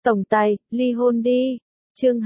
Tổng tài, ly hôn đi. Chương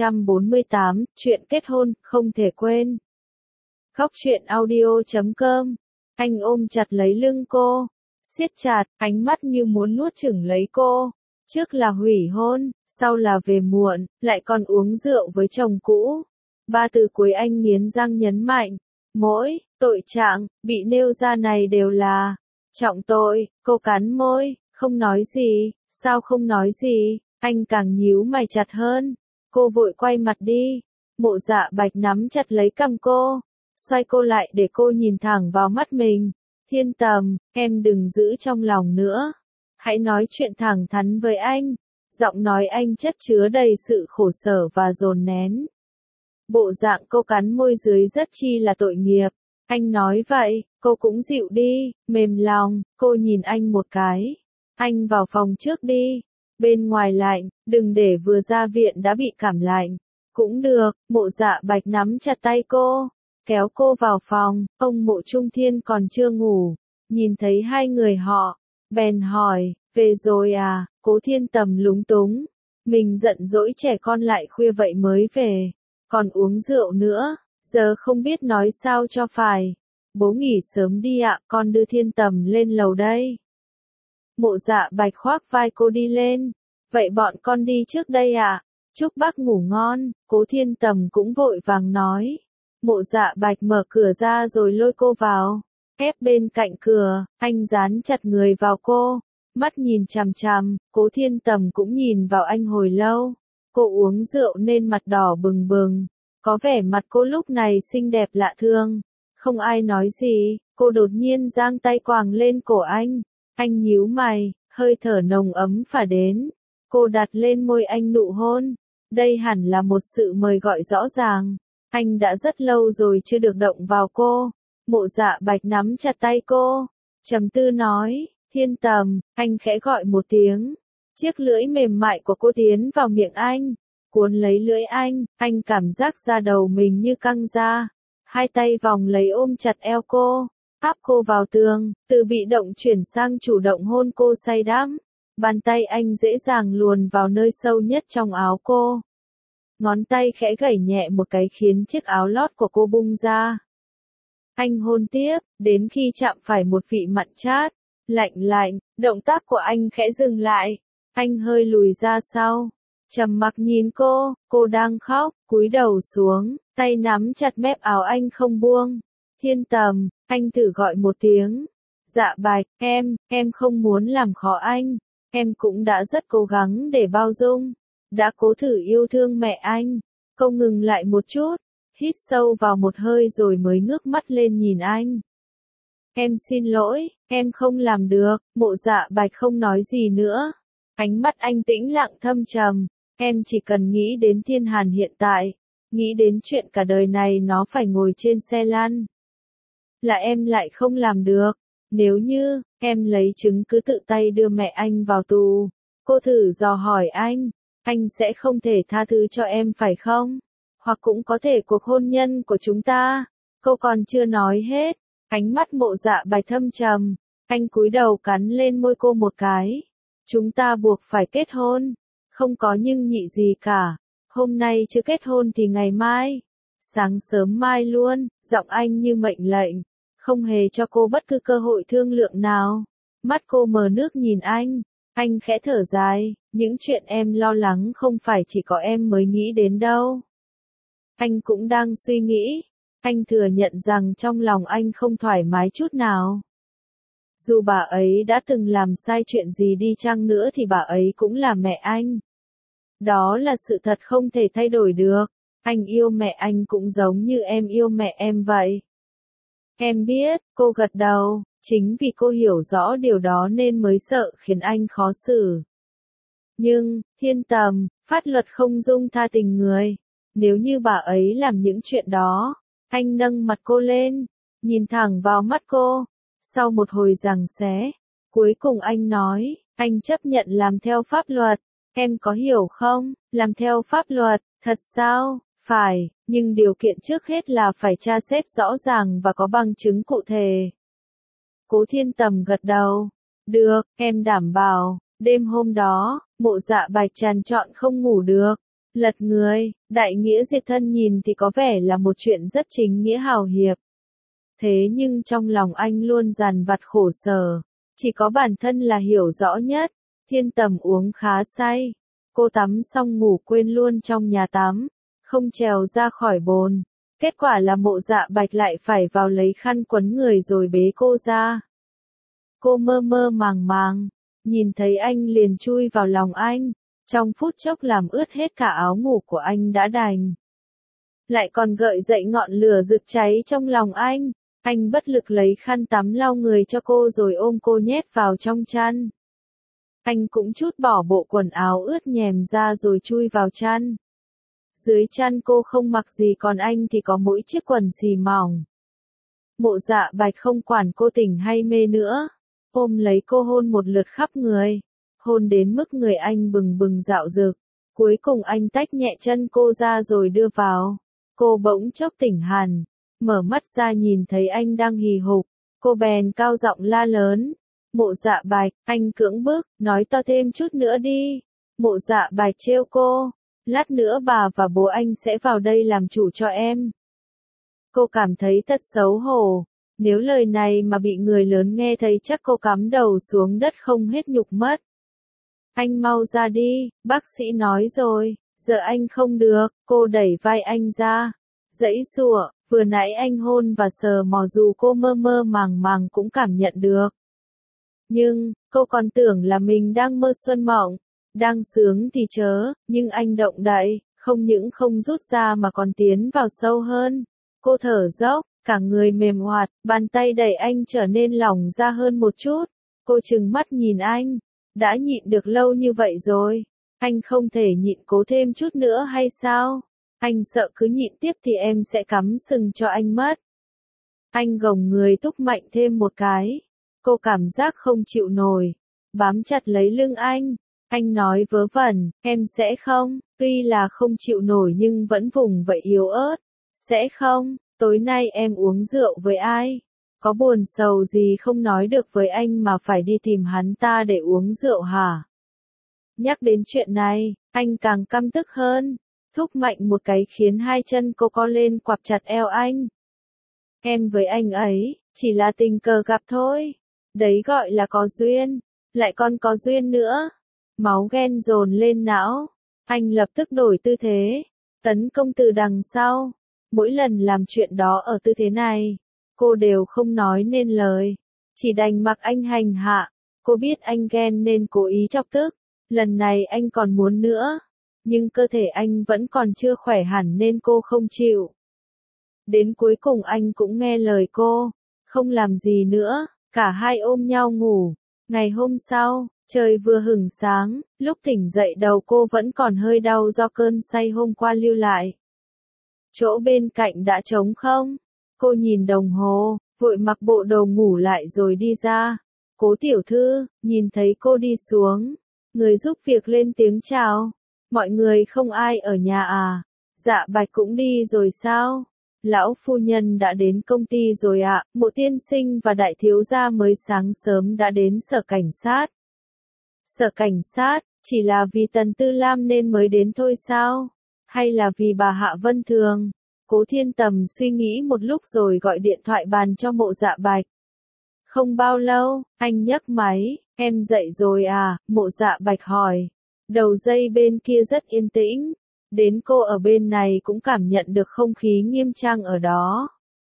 248, chuyện kết hôn, không thể quên. Khóc chuyện audio.com. Anh ôm chặt lấy lưng cô, siết chặt, ánh mắt như muốn nuốt chửng lấy cô. Trước là hủy hôn, sau là về muộn, lại còn uống rượu với chồng cũ. Ba từ cuối anh nghiến răng nhấn mạnh. Mỗi tội trạng bị nêu ra này đều là trọng tội. Cô cắn môi, không nói gì. Sao không nói gì? Anh càng nhíu mày chặt hơn. Cô vội quay mặt đi. Mộ Dạ Bạch nắm chặt lấy cằm cô, xoay cô lại để cô nhìn thẳng vào mắt mình. Thiên Tầm, em đừng giữ trong lòng nữa. Hãy nói chuyện thẳng thắn với anh. Giọng nói anh chất chứa đầy sự khổ sở và dồn nén. Bộ dạng cô cắn môi dưới rất chi là tội nghiệp. Anh nói vậy, cô cũng dịu đi, mềm lòng. Cô nhìn anh một cái. Anh vào phòng trước đi. Bên ngoài lạnh, đừng để vừa ra viện đã bị cảm lạnh. Cũng được. Mộ Dạ Bạch nắm chặt tay cô, kéo cô vào phòng. Ông Mộ Trung Thiên còn chưa ngủ, nhìn thấy hai người họ, bèn hỏi, về rồi à? Cố Thiên Tầm lúng túng, mình giận dỗi trẻ con lại khuya vậy mới về, còn uống rượu nữa, giờ không biết nói sao cho phải. Bố nghỉ sớm đi ạ, con đưa Thiên Tầm lên lầu đây. Mộ Dạ Bạch khoác vai cô đi lên. Vậy bọn con đi trước đây ạ. Chúc bác ngủ ngon. Cố Thiên Tầm cũng vội vàng nói. Mộ Dạ Bạch mở cửa ra rồi lôi cô vào. Ép bên cạnh cửa, anh dán chặt người vào cô, mắt nhìn chằm chằm. Cố Thiên Tầm cũng nhìn vào anh hồi lâu. Cô uống rượu nên mặt đỏ bừng bừng, có vẻ mặt cô lúc này xinh đẹp lạ thường. Không ai nói gì, cô đột nhiên giang tay quàng lên cổ anh. Anh nhíu mày, hơi thở nồng ấm phả đến. Cô đặt lên môi anh nụ hôn. Đây hẳn là một sự mời gọi rõ ràng. Anh đã rất lâu rồi chưa được động vào cô. Mộ Dạ Bạch nắm chặt tay cô, trầm tư nói, Thiên Tầm. Anh khẽ gọi một tiếng. Chiếc lưỡi mềm mại của cô tiến vào miệng anh, cuốn lấy lưỡi anh cảm giác da đầu mình như căng ra. Hai tay vòng lấy ôm chặt eo cô, áp cô vào tường, từ bị động chuyển sang chủ động hôn cô say đắm. Bàn tay anh dễ dàng luồn vào nơi sâu nhất trong áo cô. Ngón tay khẽ gẩy nhẹ một cái khiến chiếc áo lót của cô bung ra. Anh hôn tiếp, đến khi chạm phải một vị mặn chát, lạnh lạnh, động tác của anh khẽ dừng lại. Anh hơi lùi ra sau, trầm mặc nhìn cô đang khóc, cúi đầu xuống, tay nắm chặt mép áo anh không buông. Thiên Tầm, anh thử gọi một tiếng. Dạ Bạch, em không muốn làm khó anh. Em cũng đã rất cố gắng để bao dung, đã cố thử yêu thương mẹ anh. Cô ngừng lại một chút, hít sâu vào một hơi rồi mới ngước mắt lên nhìn anh. Em xin lỗi, em không làm được. Mộ Dạ Bạch không nói gì nữa. Ánh mắt anh tĩnh lặng thâm trầm. Em chỉ cần nghĩ đến Thiên Hàn hiện tại, nghĩ đến chuyện cả đời này nó phải ngồi trên xe lăn, là em lại không làm được. Nếu như em lấy chứng cứ tự tay đưa mẹ anh vào tù, cô thử dò hỏi anh sẽ không thể tha thứ cho em phải không? Hoặc cũng có thể cuộc hôn nhân của chúng ta. Cô còn chưa nói hết, ánh mắt Mộ Dạ Bạch thâm trầm, anh cúi đầu cắn lên môi cô một cái. Chúng ta buộc phải kết hôn, không có nhưng nhị gì cả. Hôm nay chưa kết hôn thì ngày mai, sáng sớm mai luôn. Giọng anh như mệnh lệnh, không hề cho cô bất cứ cơ hội thương lượng nào. Mắt cô mờ nước nhìn anh khẽ thở dài, những chuyện em lo lắng không phải chỉ có em mới nghĩ đến đâu. Anh cũng đang suy nghĩ. Anh thừa nhận rằng trong lòng anh không thoải mái chút nào. Dù bà ấy đã từng làm sai chuyện gì đi chăng nữa thì bà ấy cũng là mẹ anh. Đó là sự thật không thể thay đổi được. Anh yêu mẹ anh cũng giống như em yêu mẹ em vậy. Em biết, cô gật đầu, chính vì cô hiểu rõ điều đó nên mới sợ khiến anh khó xử. Nhưng, Thiên Tầm, pháp luật không dung tha tình người. Nếu như bà ấy làm những chuyện đó, anh nâng mặt cô lên, nhìn thẳng vào mắt cô. Sau một hồi giằng xé, cuối cùng anh nói, anh chấp nhận làm theo pháp luật. Em có hiểu không? Làm theo pháp luật, thật sao? Phải, nhưng điều kiện trước hết là phải tra xét rõ ràng và có bằng chứng cụ thể. Cố Thiên Tầm gật đầu. Được, em đảm bảo. Đêm hôm đó, Mộ Dạ Bạch trằn trọn không ngủ được, lật người, đại nghĩa diệt thân nhìn thì có vẻ là một chuyện rất chính nghĩa hào hiệp. Thế nhưng trong lòng anh luôn dằn vặt khổ sở, chỉ có bản thân là hiểu rõ nhất. Thiên Tầm uống khá say, cô tắm xong ngủ quên luôn trong nhà tắm, không trèo ra khỏi bồn. Kết quả là Mộ Dạ Bạch lại phải vào lấy khăn quấn người rồi bế cô ra. Cô mơ mơ màng màng, nhìn thấy anh liền chui vào lòng anh, trong phút chốc làm ướt hết cả áo ngủ của anh đã đành. Lại còn gợi dậy ngọn lửa rực cháy trong lòng anh. Anh bất lực lấy khăn tắm lau người cho cô rồi ôm cô nhét vào trong chăn. Anh cũng trút bỏ bộ quần áo ướt nhèm ra rồi chui vào chăn. Dưới chăn cô không mặc gì còn anh thì có mỗi chiếc quần xì mỏng. Mộ Dạ Bạch không quản cô tỉnh hay mê nữa, ôm lấy cô hôn một lượt khắp người, hôn đến mức người anh bừng bừng dạo dực. Cuối cùng anh tách nhẹ chân cô ra rồi đưa vào. Cô bỗng chốc tỉnh hẳn, mở mắt ra nhìn thấy anh đang hì hục, cô bèn cao giọng la lớn. Mộ Dạ Bạch, anh cưỡng bức, nói to thêm chút nữa đi. Mộ Dạ Bạch trêu cô, lát nữa bà và bố anh sẽ vào đây làm chủ cho em. Cô cảm thấy thật xấu hổ, nếu lời này mà bị người lớn nghe thấy chắc cô cắm đầu xuống đất không hết nhục mất. Anh mau ra đi, bác sĩ nói rồi, giờ anh không được, cô đẩy vai anh ra, giãy giụa, vừa nãy anh hôn và sờ mò dù cô mơ mơ màng màng cũng cảm nhận được. Nhưng, cô còn tưởng là mình đang mơ xuân mộng, đang sướng thì chớ, nhưng anh động đậy, không những không rút ra mà còn tiến vào sâu hơn. Cô thở dốc, cả người mềm hoạt, bàn tay đẩy anh trở nên lỏng ra hơn một chút. Cô trừng mắt nhìn anh, đã nhịn được lâu như vậy rồi, anh không thể nhịn cố thêm chút nữa hay sao? Anh sợ cứ nhịn tiếp thì em sẽ cắm sừng cho anh mất. Anh gồng người thúc mạnh thêm một cái. Cô cảm giác không chịu nổi, bám chặt lấy lưng anh. Anh nói vớ vẩn, em sẽ không, tuy là không chịu nổi nhưng vẫn vùng vậy yếu ớt. Sẽ không, tối nay em uống rượu với ai? Có buồn sầu gì không nói được với anh mà phải đi tìm hắn ta để uống rượu hả? Nhắc đến chuyện này, anh càng căm tức hơn. Thúc mạnh một cái khiến hai chân cô co lên quặp chặt eo anh. Em với anh ấy, chỉ là tình cờ gặp thôi. Đấy gọi là có duyên, lại còn có duyên nữa. Máu ghen dồn lên não. Anh lập tức đổi tư thế, tấn công từ đằng sau. Mỗi lần làm chuyện đó ở tư thế này, cô đều không nói nên lời, chỉ đành mặc anh hành hạ. Cô biết anh ghen nên cố ý chọc tức, lần này anh còn muốn nữa, nhưng cơ thể anh vẫn còn chưa khỏe hẳn nên cô không chịu. Đến cuối cùng anh cũng nghe lời cô, không làm gì nữa, cả hai ôm nhau ngủ. Ngày hôm sau, trời vừa hửng sáng, lúc tỉnh dậy đầu cô vẫn còn hơi đau do cơn say hôm qua lưu lại. Chỗ bên cạnh đã trống không? Cô nhìn đồng hồ, vội mặc bộ đồ ngủ lại rồi đi ra. Cố tiểu thư, nhìn thấy cô đi xuống, người giúp việc lên tiếng chào. Mọi người không ai ở nhà à? Dạ Bạch cũng đi rồi sao? Lão phu nhân đã đến công ty rồi ạ. Mộ tiên sinh và đại thiếu gia mới sáng sớm đã đến sở cảnh sát. Sở cảnh sát, chỉ là vì Tần Tư Lam nên mới đến thôi sao? Hay là vì bà Hạ Vân Thường? Cố Thiên Tầm suy nghĩ một lúc rồi gọi điện thoại bàn cho Mộ Dạ Bạch. Không bao lâu, anh nhấc máy, em dậy rồi à? Mộ Dạ Bạch hỏi. Đầu dây bên kia rất yên tĩnh. Đến cô ở bên này cũng cảm nhận được không khí nghiêm trang ở đó.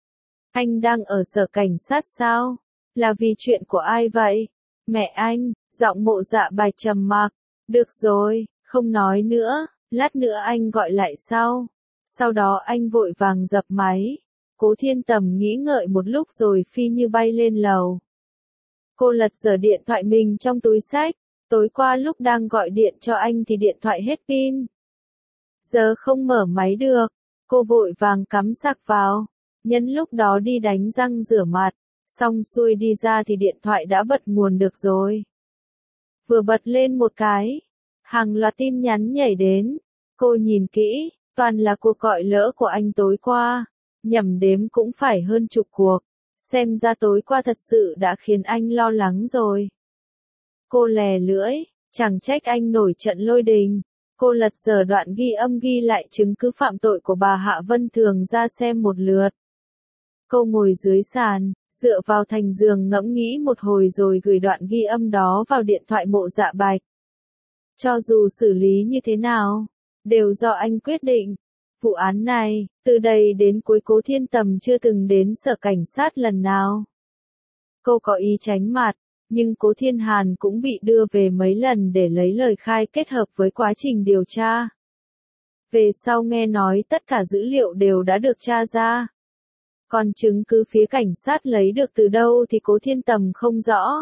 Anh đang ở sở cảnh sát sao? Là vì chuyện của ai vậy? Mẹ anh, giọng Mộ Dạ Bạch trầm mặc. Được rồi, không nói nữa, lát nữa anh gọi lại sau. Sau đó anh vội vàng dập máy. Cố Thiên Tầm nghĩ ngợi một lúc rồi phi như bay lên lầu. Cô lật dở điện thoại mình trong túi xách. Tối qua lúc đang gọi điện cho anh thì điện thoại hết pin. Giờ không mở máy được. Cô vội vàng cắm sạc vào. Nhân lúc đó đi đánh răng rửa mặt. Xong xuôi đi ra thì điện thoại đã bật nguồn được rồi. Vừa bật lên một cái, hàng loạt tin nhắn nhảy đến. Cô nhìn kỹ, toàn là cuộc gọi lỡ của anh tối qua. Nhẩm đếm cũng phải hơn chục cuộc. Xem ra tối qua thật sự đã khiến anh lo lắng rồi. Cô lè lưỡi, Chẳng trách anh nổi trận lôi đình. Cô lật dở đoạn ghi âm ghi lại chứng cứ phạm tội của bà Hạ Vân Thường ra xem một lượt. Cô ngồi dưới sàn, dựa vào thành giường ngẫm nghĩ một hồi rồi gửi đoạn ghi âm đó vào điện thoại Mộ Dạ Bạch. Cho dù xử lý như thế nào, đều do anh quyết định. Vụ án này, từ đây đến cuối Cố Thiên Tầm chưa từng đến sở cảnh sát lần nào. Cô có ý tránh mặt, nhưng Cố Thiên Hàn cũng bị đưa về mấy lần để lấy lời khai kết hợp với quá trình điều tra. Về sau nghe nói tất cả dữ liệu đều đã được tra ra. Còn chứng cứ phía cảnh sát lấy được từ đâu thì Cố Thiên Tầm không rõ.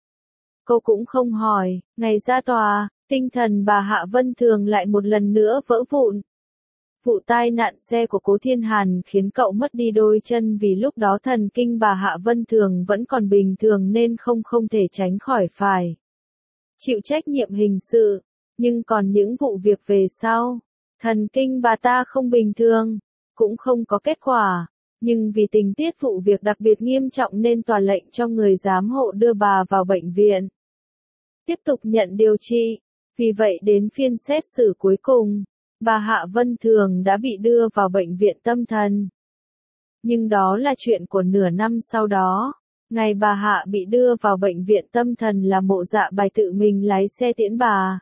Cô cũng không hỏi, ngày ra tòa, tinh thần bà Hạ Vân Thường lại một lần nữa vỡ vụn. Vụ tai nạn xe của Cố Thiên Hàn khiến cậu mất đi đôi chân vì lúc đó thần kinh bà Hạ Vân Thường vẫn còn bình thường nên không thể tránh khỏi phải chịu trách nhiệm hình sự. Nhưng còn những vụ việc về sau, thần kinh bà ta không bình thường, cũng không có kết quả. Nhưng vì tình tiết vụ việc đặc biệt nghiêm trọng nên tòa lệnh cho người giám hộ đưa bà vào bệnh viện, tiếp tục nhận điều trị. Vì vậy đến phiên xét xử cuối cùng, bà Hạ Vân Thường đã bị đưa vào bệnh viện tâm thần. Nhưng đó là chuyện của nửa năm sau đó. Ngày bà Hạ bị đưa vào bệnh viện tâm thần là Mộ Dạ Bạch tự mình lái xe tiễn bà.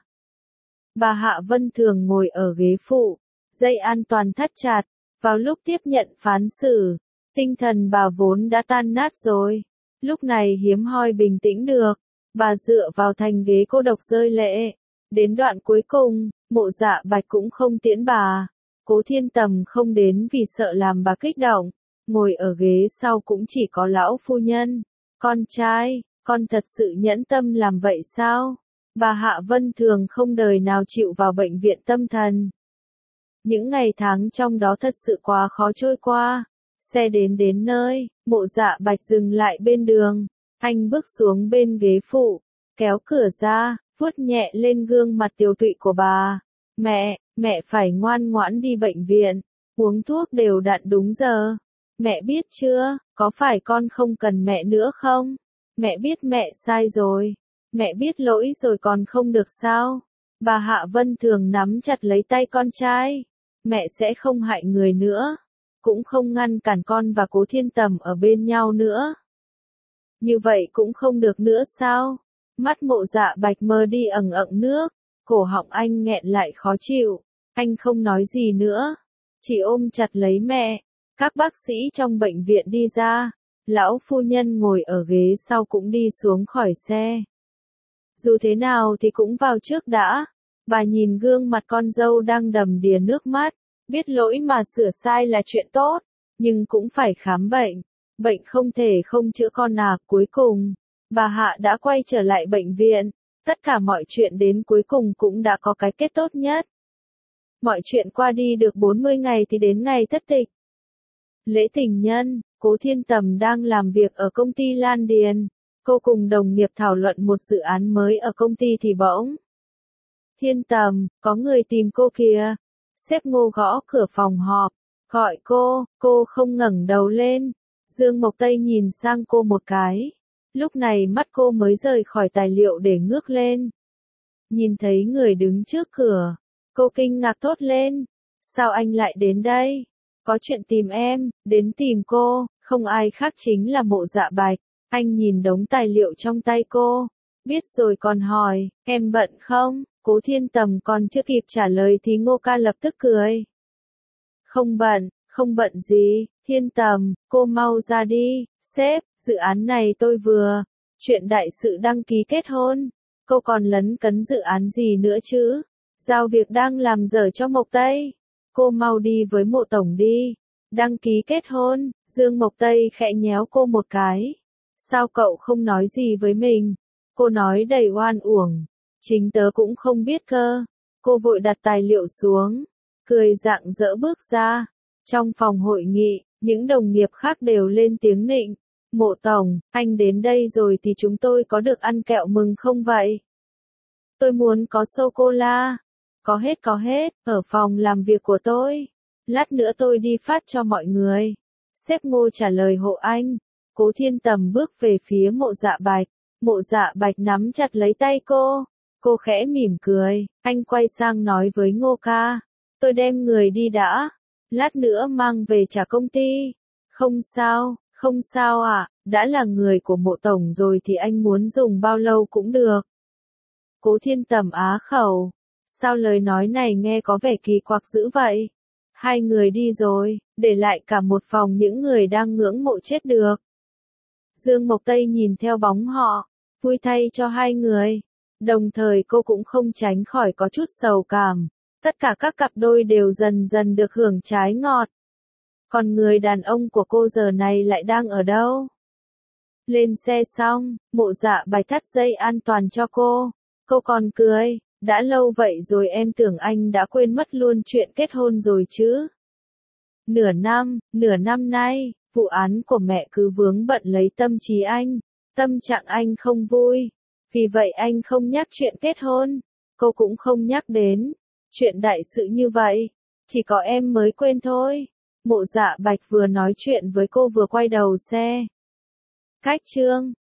Bà Hạ Vân Thường ngồi ở ghế phụ, dây an toàn thắt chặt. Vào lúc tiếp nhận phán xử, tinh thần bà vốn đã tan nát rồi. Lúc này hiếm hoi bình tĩnh được. Bà dựa vào thành ghế cô độc rơi lệ. Đến đoạn cuối cùng, Mộ Dạ Bạch cũng không tiễn bà. Cố Thiên Tầm không đến vì sợ làm bà kích động. Ngồi ở ghế sau cũng chỉ có lão phu nhân. Con trai, con thật sự nhẫn tâm làm vậy sao? Bà Hạ Vân Thường không đời nào chịu vào bệnh viện tâm thần. Những ngày tháng trong đó thật sự quá khó trôi qua. Xe đến nơi, Mộ Dạ Bạch dừng lại bên đường. Anh bước xuống bên ghế phụ, kéo cửa ra, vuốt nhẹ lên gương mặt tiều tụy của bà. Mẹ phải ngoan ngoãn đi bệnh viện, uống thuốc đều đặn đúng giờ. Mẹ biết chưa, có phải con không cần mẹ nữa không? Mẹ biết mẹ sai rồi. Mẹ biết lỗi rồi còn không được sao? Bà Hạ Vân Thường nắm chặt lấy tay con trai. Mẹ sẽ không hại người nữa. Cũng không ngăn cản con và Cố Thiên Tầm ở bên nhau nữa. Như vậy cũng không được nữa sao? Mắt Mộ Dạ Bạch mờ đi ẩn nước. Cổ họng anh nghẹn lại khó chịu. Anh không nói gì nữa. Chỉ ôm chặt lấy mẹ. Các bác sĩ trong bệnh viện đi ra. Lão phu nhân ngồi ở ghế sau cũng đi xuống khỏi xe. Dù thế nào thì cũng vào trước đã. Bà nhìn gương mặt con dâu đang đầm đìa nước mắt. Biết lỗi mà sửa sai là chuyện tốt. Nhưng cũng phải khám bệnh. Bệnh không thể không chữa con à. Cuối cùng, bà Hạ đã quay trở lại bệnh viện. Tất cả mọi chuyện đến cuối cùng cũng đã có cái kết tốt nhất. Mọi chuyện qua đi được 40 ngày thì đến ngày thất tịch. Lễ tình nhân, Cố Thiên Tầm đang làm việc ở công ty Lan Điền. Cô cùng đồng nghiệp thảo luận một dự án mới ở công ty thì bỗng. Thiên Tầm, có người tìm cô kìa. Sếp Ngô gõ cửa phòng họp. Gọi cô không ngẩng đầu lên. Dương Mộc Tây nhìn sang cô một cái. Lúc này mắt cô mới rời khỏi tài liệu để ngước lên. Nhìn thấy người đứng trước cửa. Cô kinh ngạc thốt lên. Sao anh lại đến đây? Có chuyện tìm em, đến tìm cô, không ai khác chính là Mộ Dạ Bạch. Anh nhìn đống tài liệu trong tay cô. Biết rồi còn hỏi, em bận không? Cố Thiên Tầm còn chưa kịp trả lời thì Ngô ca lập tức cười. Không bận gì, Thiên Tầm, cô mau ra đi. Sếp, dự án này tôi vừa. Chuyện đại sự đăng ký kết hôn. Cô còn lấn cấn dự án gì nữa chứ? Giao việc đang làm dở cho Mộc Tây. Cô mau đi với Mộ tổng đi. Đăng ký kết hôn. Dương Mộc Tây khẽ nhéo cô một cái. Sao cậu không nói gì với mình? Cô nói đầy oan uổng. Chính tớ cũng không biết cơ. Cô vội đặt tài liệu xuống. Cười rạng rỡ bước ra. Trong phòng hội nghị, những đồng nghiệp khác đều lên tiếng nịnh. Mộ tổng, anh đến đây rồi thì chúng tôi có được ăn kẹo mừng không vậy? Tôi muốn có sô-cô-la. Có hết, ở phòng làm việc của tôi. Lát nữa tôi đi phát cho mọi người. Sếp Ngô trả lời hộ anh. Cố Thiên Tầm bước về phía Mộ Dạ Bạch. Mộ Dạ Bạch nắm chặt lấy tay cô. Cô khẽ mỉm cười, anh quay sang nói với Ngô ca, tôi đem người đi đã, lát nữa mang về trả công ty. Không sao ạ, đã là người của Mộ tổng rồi thì anh muốn dùng bao lâu cũng được. Cố Thiên Tầm á khẩu, sao lời nói này nghe có vẻ kỳ quặc dữ vậy? Hai người đi rồi, để lại cả một phòng những người đang ngưỡng mộ chết được. Dương Mộc Tây nhìn theo bóng họ, vui thay cho hai người. Đồng thời cô cũng không tránh khỏi có chút sầu cảm. Tất cả các cặp đôi đều dần dần được hưởng trái ngọt. Còn người đàn ông của cô giờ này lại đang ở đâu? Lên xe xong, Mộ Dạ Bạch thắt dây an toàn cho cô. Cô còn cười, đã lâu vậy rồi em tưởng anh đã quên mất luôn chuyện kết hôn rồi chứ. Nửa năm nay, vụ án của mẹ cứ vướng bận lấy tâm trí anh. Tâm trạng anh không vui. Vì vậy anh không nhắc chuyện kết hôn. Cô cũng không nhắc đến. Chuyện đại sự như vậy. Chỉ có em mới quên thôi. Mộ Dạ Bạch vừa nói chuyện với cô vừa quay đầu xe. Cách chương